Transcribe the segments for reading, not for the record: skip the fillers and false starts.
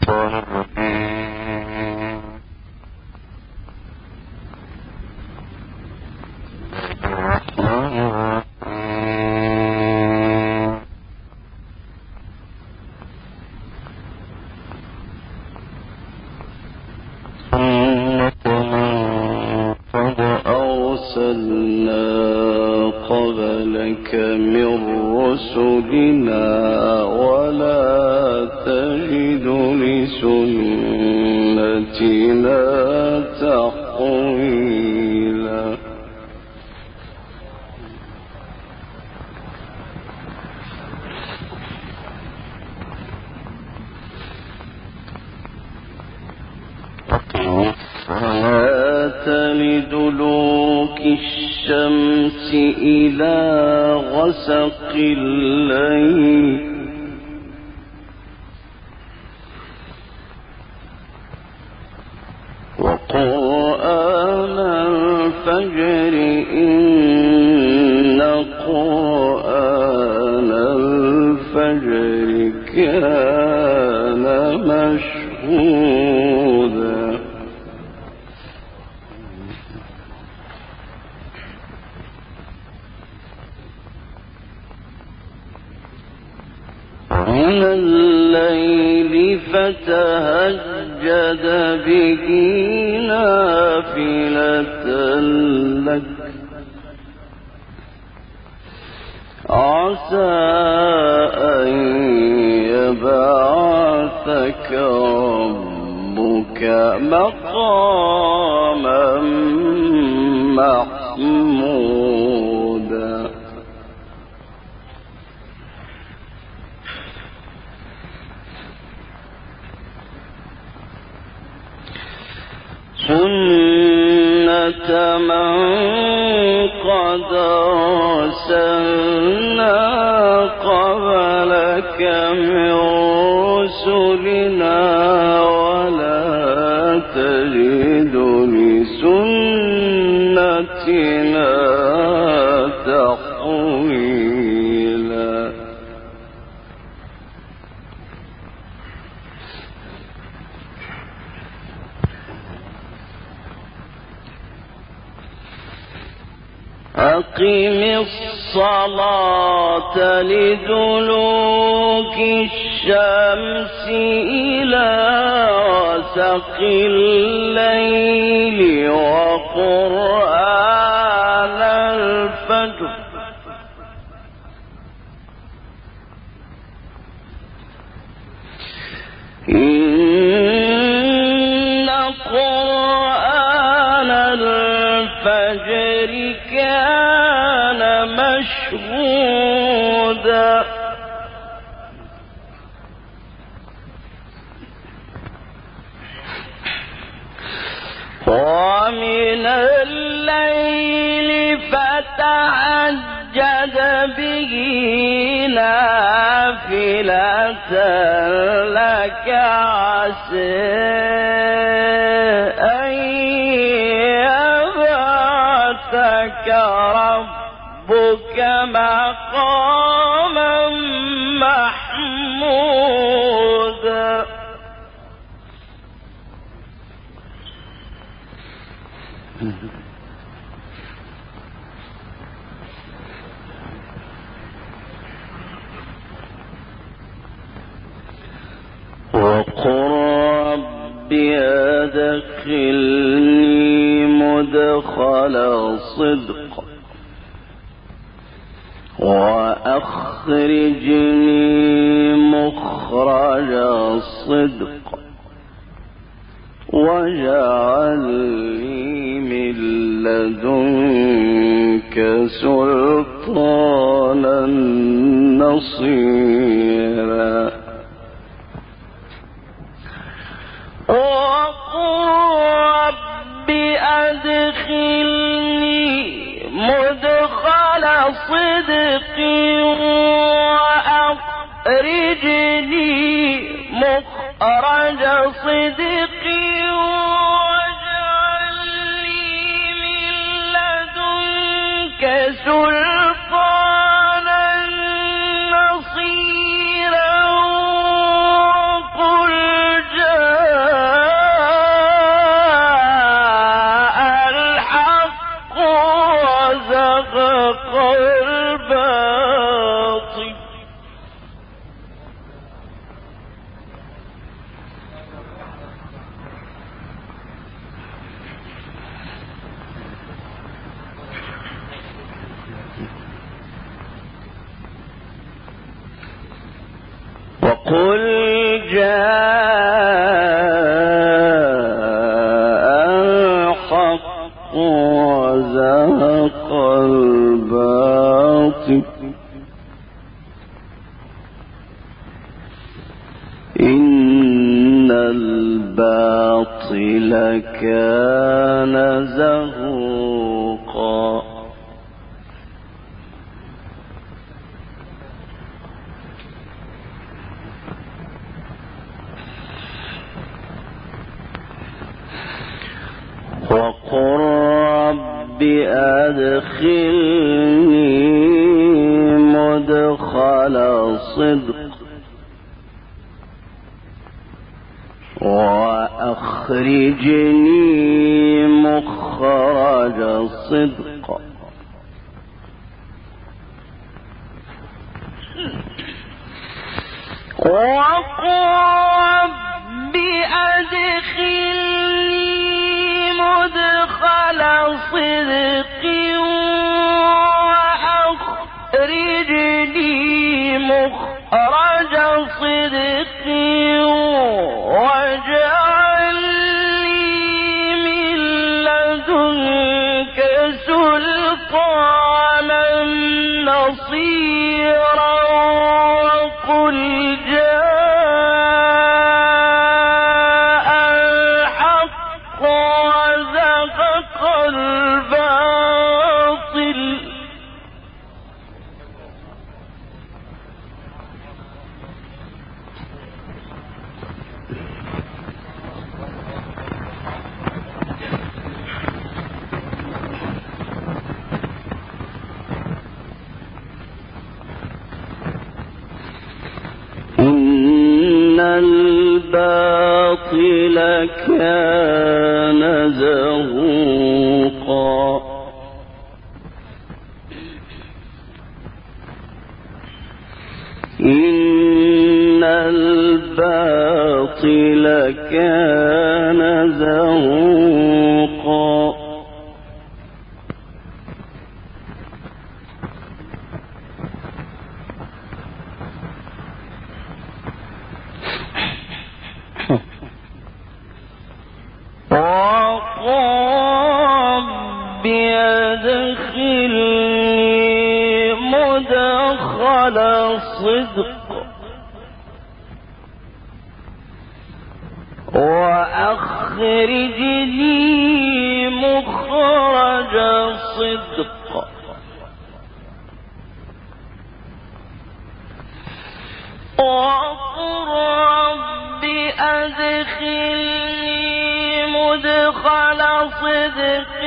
قبلك من رسلنا ولا تجد لسنتنا تحويلا. لدلوك الشمس إلى غسق الليل وقرآن الفجر إن قرآن الفجر كان مشهودا. من الليل فتهجد به نافلة لك عسى أن يبعثك ربك مقاما محمودا. سنة من قد أرسلنا قبلك من رسلنا ولا تجد لسنتنا تحويلا. أقم الصلاة لدلوك الشمس إلى غسق الليل وقرآن الفجر إن قرآن الفجر كان مشهودا. ومن الليل فتهجد به نافلة لك عسى أن يبعثك ربك مقاما محمودا. وقل رب أدخلني مدخل صدق وأخرجني مخرج صدق واجعل لي من لدنك سلطانا نصيرا. وقل رب أدخلني مدخل صدق وأخرجني مخرج صدق واجعل لي من لدنك سلطانا نصيرا. قل الحق وزهق الباطل إن الباطل كان زهوقا وقل رب أدخلني مدخل صدق وأخرجني مخرج صدق وقل رب أدخلني مدخل صدق وأخرجني مخرج صدق واجعل لي من لدنك سلطانا نصيرا وقل جاء الحق وزهق الباطل إن الباطل كان زهوقا إن الباطل كان زهوقا رب أدخلني مدخل صدق وأخرجني مخرج صدق وقل رب أدخلني مدخل صدق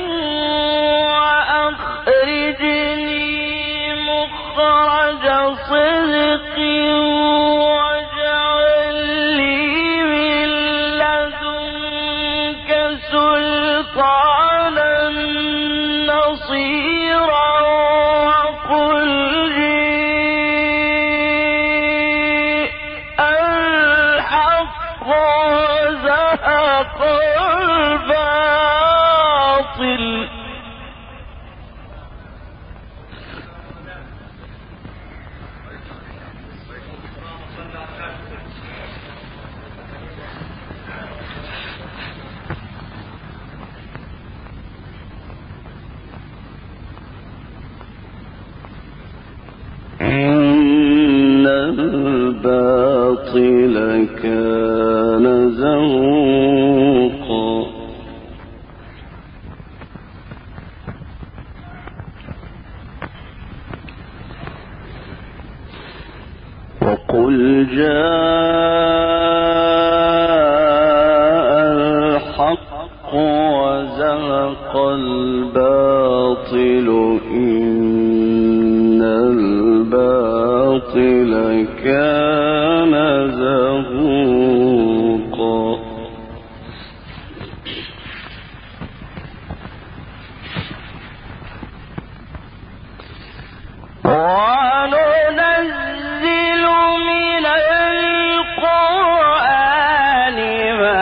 وأخرجني مخرج صدق واجعل لي من لدنك سلطانا نصيرا وقل جاء الحق وزهق الباطل إن الباطل كان زهوقا وقل جاء الحق وزهق الباطل إن الباطل كان زهوقا وننزل من القرآن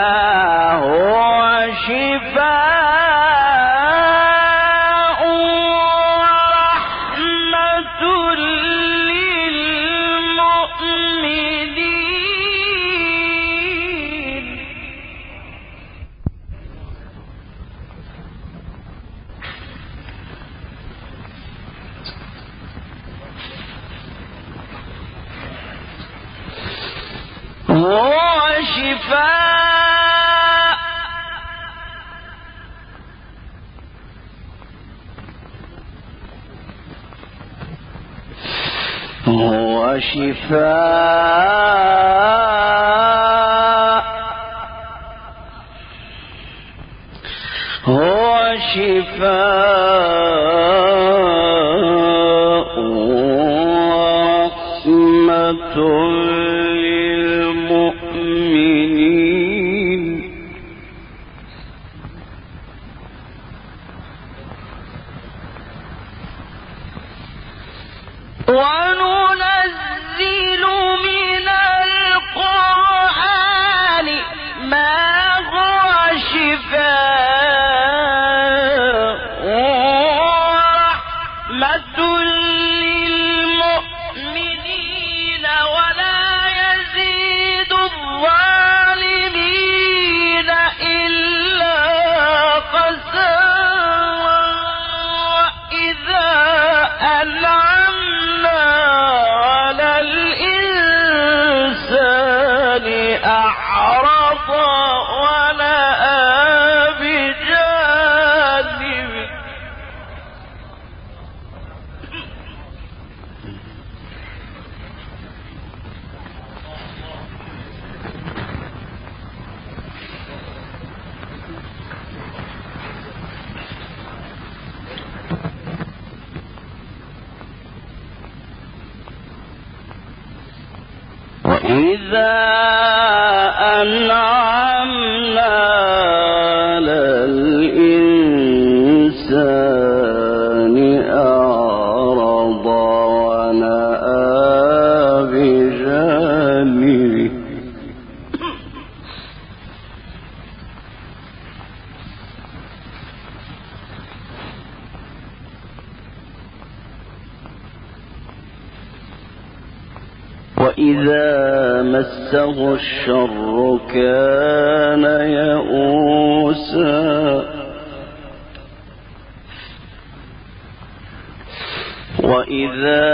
ما هو شفاء وإذا أنعمنا على الإنسان أعرض ونأى بجانبه وإذا مسه الشر كان يئوسا وإذا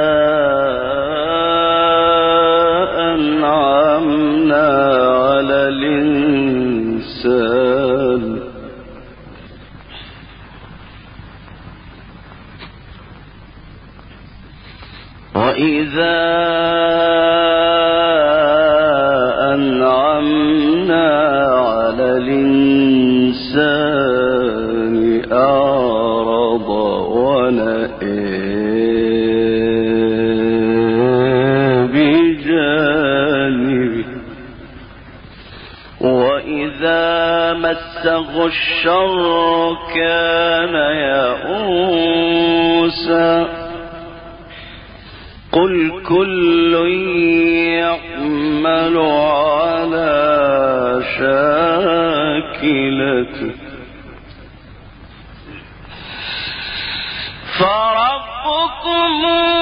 أنعمنا على الإنسان أعرض ونأى بجانبه وإذا مسه الشر كان يئوسا قل كل يعمل على شاكلته فربكم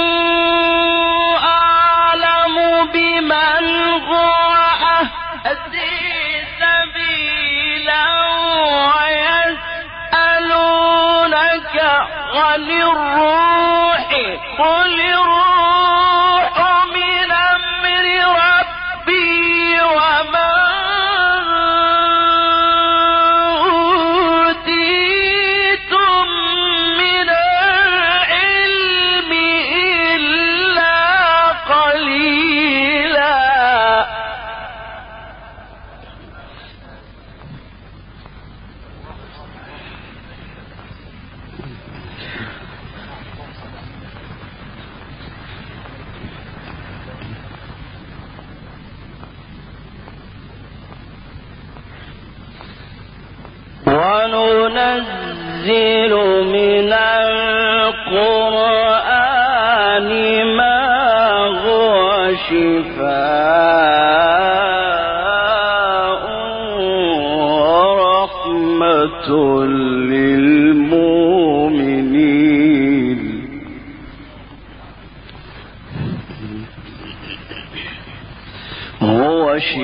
أعلم بمن هو أهدي سبيلا ويسألونك عن الروح قل الروح من أمر ربي وما أوتيتم من العلم إلا قليلا وننزل من القرآن ما هو شفاء ورحمة للمؤمنين هو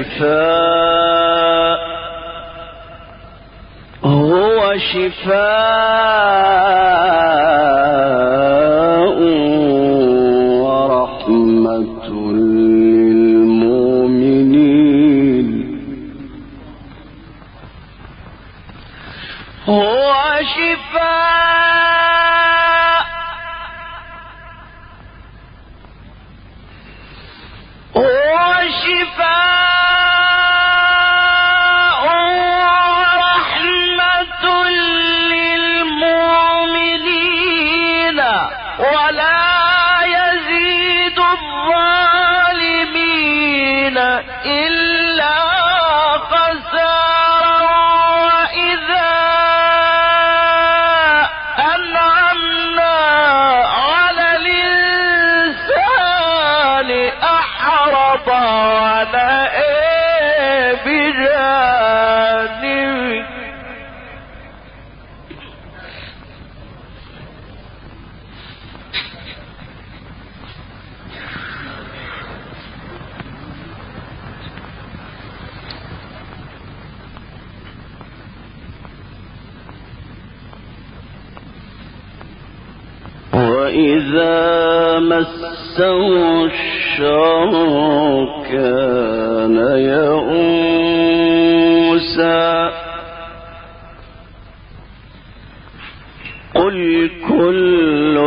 شفاء ورحمة للمؤمنين وإذا مسه الشر كان يئوسا قل كل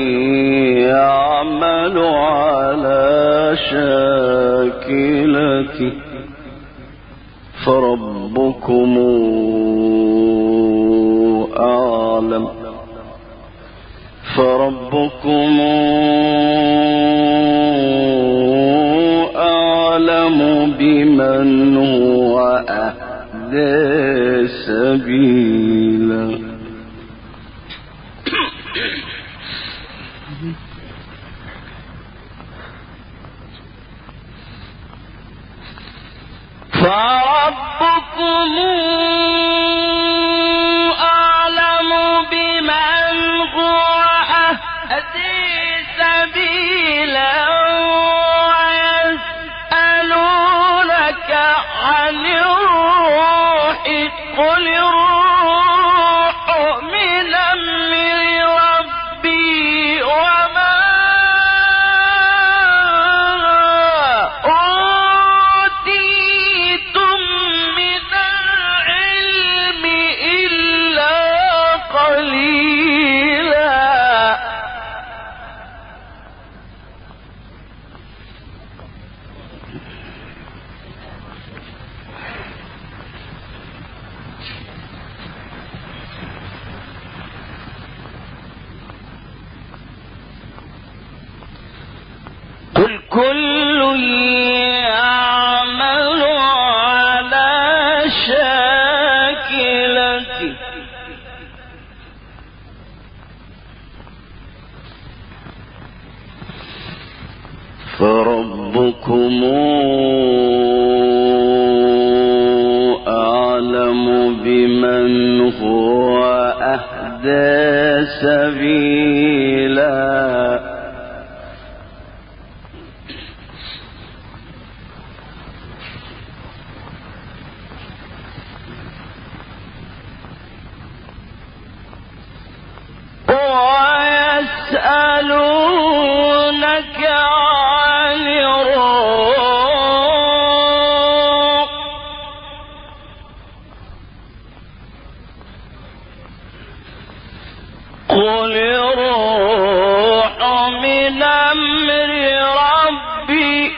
يعمل على شاكلته فربكم أعلم بمن هو أهدى سبيلا فربكم أعلم بمن هو أهدى سبيلا ويسألونك عن الروح قل الروح من أمر ربي وما أوتيتم من العلم إلا قليلا قل كل يعمل على شاكلته فربكم أعلم بمن هو أهدى سبيلا ويسألونك عن الروح قل الروح من أمر ربي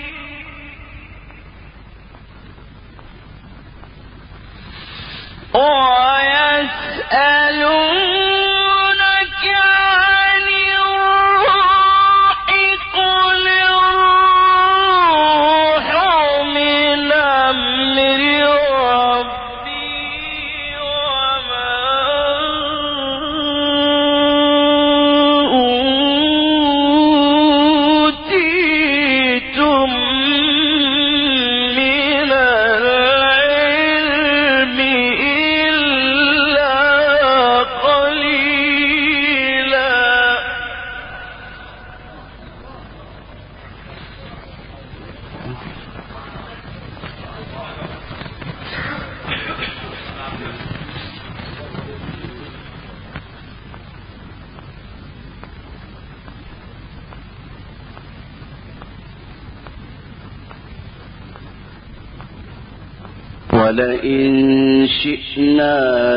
ويسألونك عن الروح قل الروح من أمر ربي وما أوتيتم من العلم إلا قليلا ولئن شئنا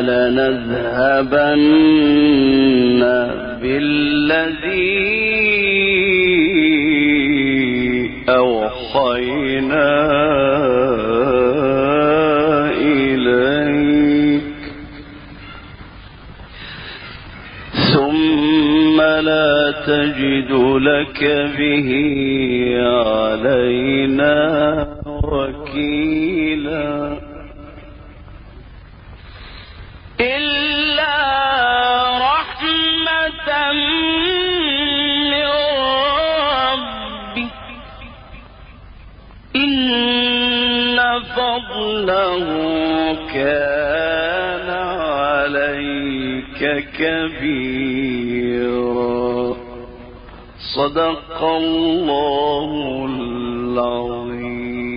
لنذهبن بالذي أوحينا إليك ثم لا تجد لك به علينا وكيلا إلا رحمة من ربك إن فضله كان عليك كبيرا صدق الله العظيم.